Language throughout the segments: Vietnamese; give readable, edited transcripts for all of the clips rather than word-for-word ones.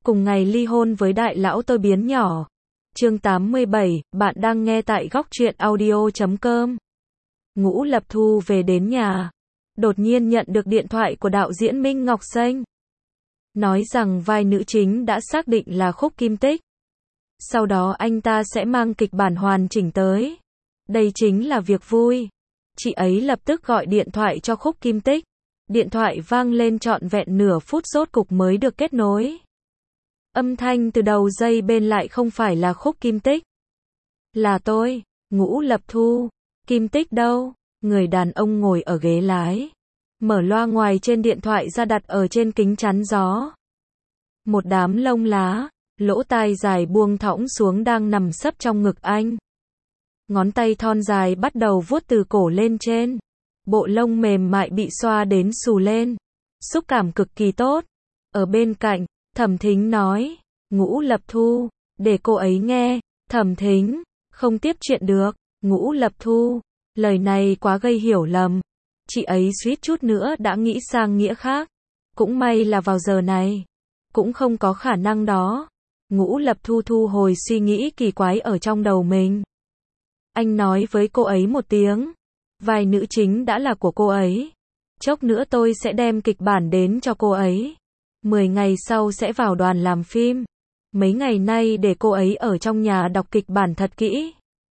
cùng ngày ly hôn với đại lão tôi biến nhỏ. Chương 87, bạn đang nghe tại góc truyện audio.com. Ngũ Lập Thu về đến nhà, đột nhiên nhận được điện thoại của đạo diễn Minh Ngọc Xanh. Nói rằng vai nữ chính đã xác định là Khúc Kim Tích. Sau đó anh ta sẽ mang kịch bản hoàn chỉnh tới. Đây chính là việc vui. Chị ấy lập tức gọi điện thoại cho Khúc Kim Tích. Điện thoại vang lên trọn vẹn nửa phút rốt cục mới được kết nối. Âm thanh từ đầu dây bên lại không phải là Khúc Kim Tích. Là tôi, Ngũ Lập Thu. Kim Tích đâu? Người đàn ông ngồi ở ghế lái. Mở loa ngoài trên điện thoại ra đặt ở trên kính chắn gió. Một đám lông lá, lỗ tai dài buông thõng xuống đang nằm sấp trong ngực anh. Ngón tay thon dài bắt đầu vuốt từ cổ lên trên. Bộ lông mềm mại bị xoa đến xù lên. Xúc cảm cực kỳ tốt. Ở bên cạnh, Thẩm Thính nói, Ngũ Lập Thu, để cô ấy nghe. Thẩm Thính, không tiếp chuyện được. Ngũ Lập Thu, lời này quá gây hiểu lầm. Chị ấy suýt chút nữa đã nghĩ sang nghĩa khác. Cũng may là vào giờ này. Cũng không có khả năng đó. Ngũ Lập Thu thu hồi suy nghĩ kỳ quái ở trong đầu mình. Anh nói với cô ấy một tiếng. Vai nữ chính đã là của cô ấy. Chốc nữa tôi sẽ đem kịch bản đến cho cô ấy. 10 ngày sau sẽ vào đoàn làm phim. Mấy ngày nay để cô ấy ở trong nhà đọc kịch bản thật kỹ.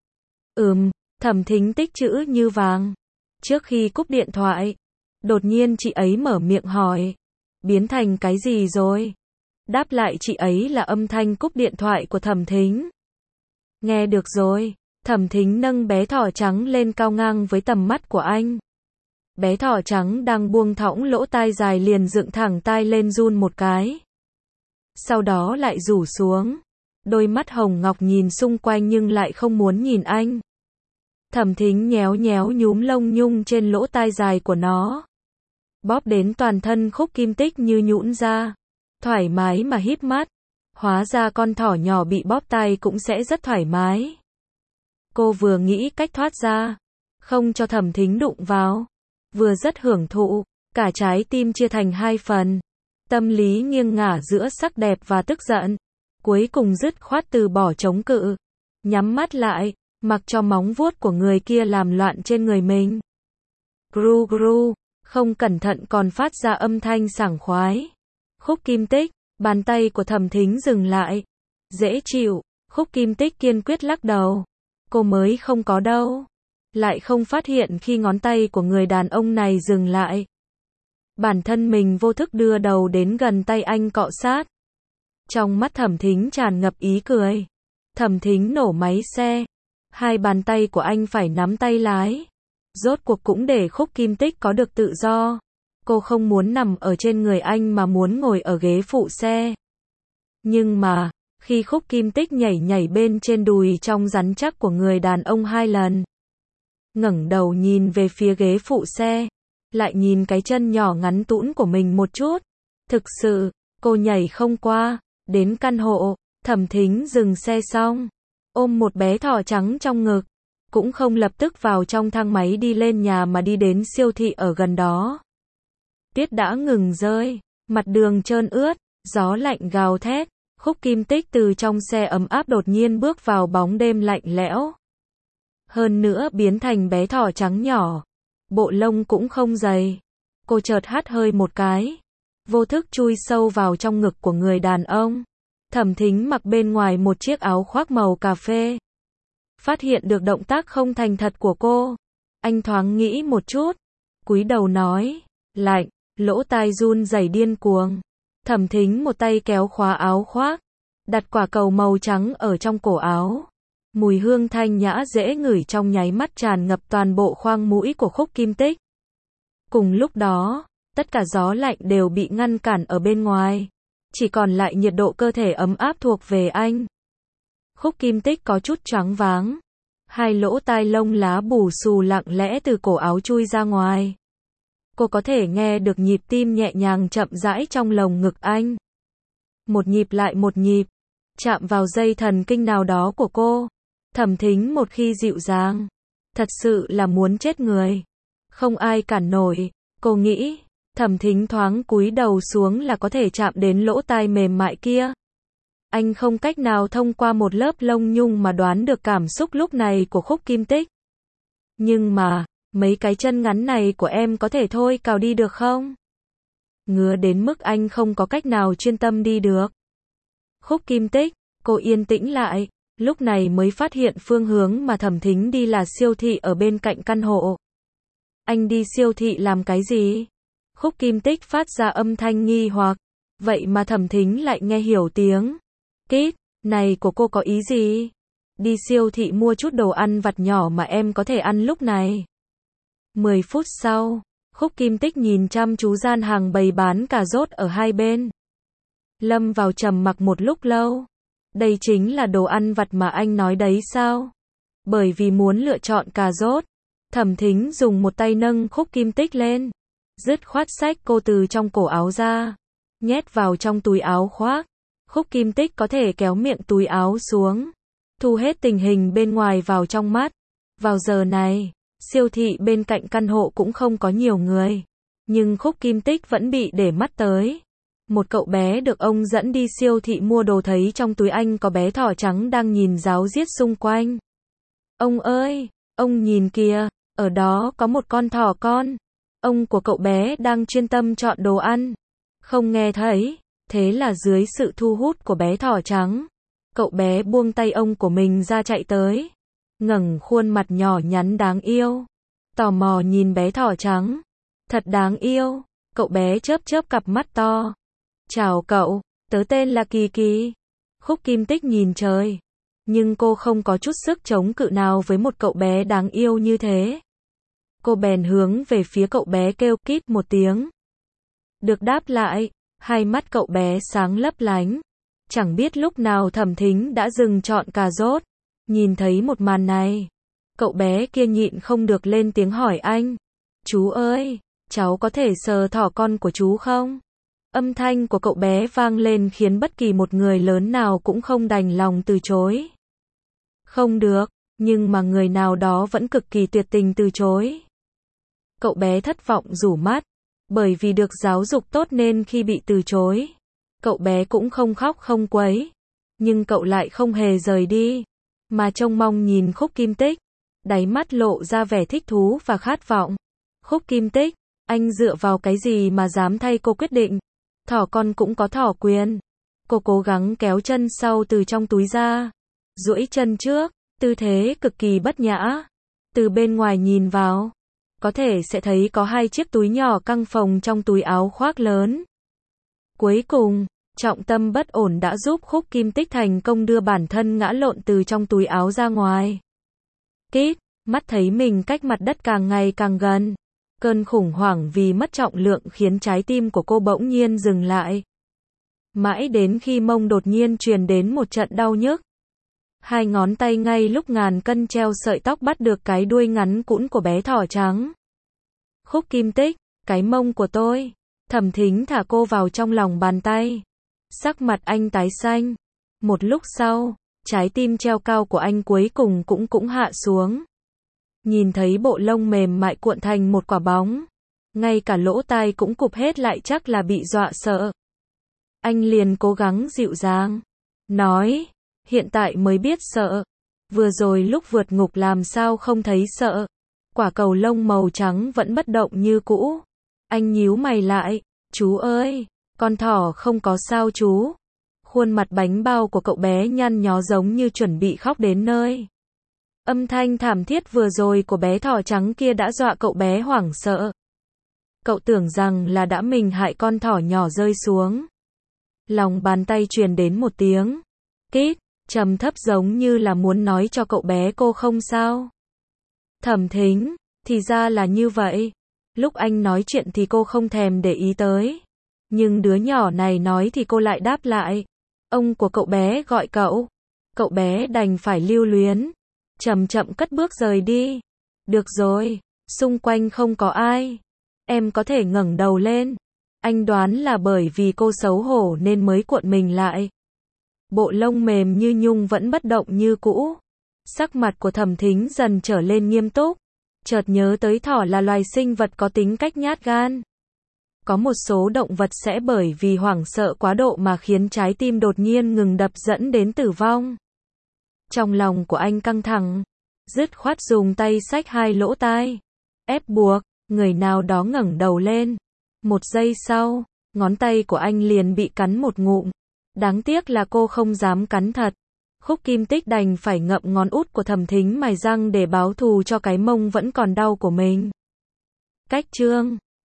Thẩm Thính tích chữ như vàng. Trước khi cúp điện thoại, đột nhiên chị ấy mở miệng hỏi. Biến thành cái gì rồi? Đáp lại chị ấy là âm thanh cúp điện thoại của Thẩm Thính. Nghe được rồi. Thẩm Thính nâng bé thỏ trắng lên cao ngang với tầm mắt của anh. Bé thỏ trắng đang buông thõng lỗ tai dài liền dựng thẳng tai lên run một cái. Sau đó lại rủ xuống. Đôi mắt hồng ngọc nhìn xung quanh nhưng lại không muốn nhìn anh. Thẩm Thính nhéo nhéo nhúm lông nhung trên lỗ tai dài của nó. Bóp đến toàn thân Khúc Kim Tích như nhũn ra. Thoải mái mà híp mắt. Hóa ra con thỏ nhỏ bị bóp tai cũng sẽ rất thoải mái. Cô vừa nghĩ cách thoát ra, không cho Thẩm Thính đụng vào, vừa rất hưởng thụ, cả trái tim chia thành hai phần. Tâm lý nghiêng ngả giữa sắc đẹp và tức giận, cuối cùng dứt khoát từ bỏ chống cự, nhắm mắt lại, mặc cho móng vuốt của người kia làm loạn trên người mình. Gru gru, không cẩn thận còn phát ra âm thanh sảng khoái. Khúc Kim Tích, bàn tay của Thẩm Thính dừng lại. Dễ chịu, Khúc Kim Tích kiên quyết lắc đầu. Cô mới không có đâu. Lại không phát hiện khi ngón tay của người đàn ông này dừng lại. Bản thân mình vô thức đưa đầu đến gần tay anh cọ sát. Trong mắt Thẩm Thính tràn ngập ý cười. Thẩm Thính nổ máy xe. Hai bàn tay của anh phải nắm tay lái. Rốt cuộc cũng để Khúc Kim Tích có được tự do. Cô không muốn nằm ở trên người anh mà muốn ngồi ở ghế phụ xe. Nhưng mà, khi Khúc Kim Tích nhảy nhảy bên trên đùi trong rắn chắc của người đàn ông 2 lần. Ngẩng đầu nhìn về phía ghế phụ xe. Lại nhìn cái chân nhỏ ngắn tũn của mình một chút. Thực sự, cô nhảy không qua. Đến căn hộ, Thẩm Thính dừng xe xong. Ôm một bé thỏ trắng trong ngực. Cũng không lập tức vào trong thang máy đi lên nhà mà đi đến siêu thị ở gần đó. Tiết đã ngừng rơi. Mặt đường trơn ướt. Gió lạnh gào thét. Khúc Kim Tích từ trong xe ấm áp đột nhiên bước vào bóng đêm lạnh lẽo. Hơn nữa biến thành bé thỏ trắng nhỏ. Bộ lông cũng không dày. Cô chợt hắt hơi một cái. Vô thức chui sâu vào trong ngực của người đàn ông. Thẩm Thính mặc bên ngoài một chiếc áo khoác màu cà phê. Phát hiện được động tác không thành thật của cô. Anh thoáng nghĩ một chút. Cúi đầu nói. Lạnh. Lỗ tai run rẩy điên cuồng. Thẩm Thính một tay kéo khóa áo khoác. Đặt quả cầu màu trắng ở trong cổ áo. Mùi hương thanh nhã dễ ngửi trong nháy mắt tràn ngập toàn bộ khoang mũi của Khúc Kim Tích. Cùng lúc đó, tất cả gió lạnh đều bị ngăn cản ở bên ngoài. Chỉ còn lại nhiệt độ cơ thể ấm áp thuộc về anh. Khúc Kim Tích có chút choáng váng. Hai lỗ tai lông lá bù xù lặng lẽ từ cổ áo chui ra ngoài. Cô có thể nghe được nhịp tim nhẹ nhàng chậm rãi trong lồng ngực anh. Một nhịp lại một nhịp. Chạm vào dây thần kinh nào đó của cô. Thẩm Thính một khi dịu dàng. Thật sự là muốn chết người. Không ai cản nổi. Cô nghĩ. Thẩm Thính thoáng cúi đầu xuống là có thể chạm đến lỗ tai mềm mại kia. Anh không cách nào thông qua một lớp lông nhung mà đoán được cảm xúc lúc này của Khúc Kim Tích. Nhưng mà, mấy cái chân ngắn này của em có thể thôi cào đi được không? Ngứa đến mức anh không có cách nào chuyên tâm đi được. Khúc Kim Tích, cô yên tĩnh lại, lúc này mới phát hiện phương hướng mà Thẩm Thính đi là siêu thị ở bên cạnh căn hộ. Anh đi siêu thị làm cái gì? Khúc Kim Tích phát ra âm thanh nghi hoặc, vậy mà Thẩm Thính lại nghe hiểu tiếng. Kít, này của cô có ý gì? Đi siêu thị mua chút đồ ăn vặt nhỏ mà em có thể ăn lúc này. 10 phút sau, Khúc Kim Tích nhìn chăm chú gian hàng bày bán cà rốt ở hai bên. Lâm vào trầm mặc một lúc lâu. Đây chính là đồ ăn vặt mà anh nói đấy sao? Bởi vì muốn lựa chọn cà rốt, Thẩm Thính dùng một tay nâng Khúc Kim Tích lên, dứt khoát xách cô từ trong cổ áo ra, nhét vào trong túi áo khoác. Khúc Kim Tích có thể kéo miệng túi áo xuống, thu hết tình hình bên ngoài vào trong mắt. Vào giờ này, siêu thị bên cạnh căn hộ cũng không có nhiều người, nhưng Khúc Kim Tích vẫn bị để mắt tới. Một cậu bé được ông dẫn đi siêu thị mua đồ thấy trong túi anh có bé thỏ trắng đang nhìn ráo riết xung quanh. Ông ơi, ông nhìn kìa, ở đó có một con thỏ con. Ông của cậu bé đang chuyên tâm chọn đồ ăn, không nghe thấy. Thế là dưới sự thu hút của bé thỏ trắng, cậu bé buông tay ông của mình ra chạy tới, ngẩng khuôn mặt nhỏ nhắn đáng yêu, tò mò nhìn bé thỏ trắng. Thật đáng yêu, cậu bé chớp chớp cặp mắt to. Chào cậu, tớ tên là Kỳ Kỳ. Khúc Kim Tích nhìn trời, nhưng cô không có chút sức chống cự nào với một cậu bé đáng yêu như thế. Cô bèn hướng về phía cậu bé kêu kít một tiếng. Được đáp lại, hai mắt cậu bé sáng lấp lánh. Chẳng biết lúc nào Thẩm Thính đã dừng chọn cà rốt. Nhìn thấy một màn này, cậu bé kia nhịn không được lên tiếng hỏi anh. Chú ơi, cháu có thể sờ thỏ con của chú không? Âm thanh của cậu bé vang lên khiến bất kỳ một người lớn nào cũng không đành lòng từ chối. Không được, nhưng mà người nào đó vẫn cực kỳ tuyệt tình từ chối. Cậu bé thất vọng rủ mắt, bởi vì được giáo dục tốt nên khi bị từ chối, cậu bé cũng không khóc không quấy, nhưng cậu lại không hề rời đi, mà trông mong nhìn Khúc Kim Tích, đáy mắt lộ ra vẻ thích thú và khát vọng. Khúc Kim Tích, anh dựa vào cái gì mà dám thay cô quyết định? Thỏ con cũng có thỏ quyền. Cô cố gắng kéo chân sau từ trong túi ra, duỗi chân trước, tư thế cực kỳ bất nhã. Từ bên ngoài nhìn vào, có thể sẽ thấy có hai chiếc túi nhỏ căng phồng trong túi áo khoác lớn. Cuối cùng, trọng tâm bất ổn đã giúp Khúc Kim Tích thành công đưa bản thân ngã lộn từ trong túi áo ra ngoài. Kít, mắt thấy mình cách mặt đất càng ngày càng gần. Cơn khủng hoảng vì mất trọng lượng khiến trái tim của cô bỗng nhiên dừng lại. Mãi đến khi mông đột nhiên truyền đến một trận đau nhức. Hai ngón tay ngay lúc ngàn cân treo sợi tóc bắt được cái đuôi ngắn cũn của bé thỏ trắng. Khúc Kim Tích, cái mông của tôi. Thẩm Thính thả cô vào trong lòng bàn tay. Sắc mặt anh tái xanh. Một lúc sau, trái tim treo cao của anh cuối cùng cũng hạ xuống. Nhìn thấy bộ lông mềm mại cuộn thành một quả bóng, ngay cả lỗ tai cũng cụp hết lại chắc là bị dọa sợ. Anh liền cố gắng dịu dàng, nói, hiện tại mới biết sợ, vừa rồi lúc vượt ngục làm sao không thấy sợ. Quả cầu lông màu trắng vẫn bất động như cũ. Anh nhíu mày lại, chú ơi, con thỏ không có sao chú. Khuôn mặt bánh bao của cậu bé nhăn nhó giống như chuẩn bị khóc đến nơi. Âm thanh thảm thiết vừa rồi của bé thỏ trắng kia đã dọa cậu bé hoảng sợ. Cậu tưởng rằng là đã mình hại con thỏ nhỏ rơi xuống. Lòng bàn tay truyền đến một tiếng kít, trầm thấp giống như là muốn nói cho cậu bé cô không sao. Thẩm Thính, thì ra là như vậy. Lúc anh nói chuyện thì cô không thèm để ý tới. Nhưng đứa nhỏ này nói thì cô lại đáp lại. Ông của cậu bé gọi cậu. Cậu bé đành phải lưu luyến. Chậm chậm cất bước rời đi. Được rồi, xung quanh không có ai. Em có thể ngẩng đầu lên. Anh đoán là bởi vì cô xấu hổ nên mới cuộn mình lại. Bộ lông mềm như nhung vẫn bất động như cũ. Sắc mặt của Thẩm Thính dần trở lên nghiêm túc. Chợt nhớ tới thỏ là loài sinh vật có tính cách nhát gan. Có một số động vật sẽ bởi vì hoảng sợ quá độ mà khiến trái tim đột nhiên ngừng đập dẫn đến tử vong. Trong lòng của anh căng thẳng, dứt khoát dùng tay xách hai lỗ tai, ép buộc, người nào đó ngẩng đầu lên. Một giây sau, ngón tay của anh liền bị cắn một ngụm. Đáng tiếc là cô không dám cắn thật. Khúc Kim Tích đành phải ngậm ngón út của Thẩm Thính mài răng để báo thù cho cái mông vẫn còn đau của mình. Cách chương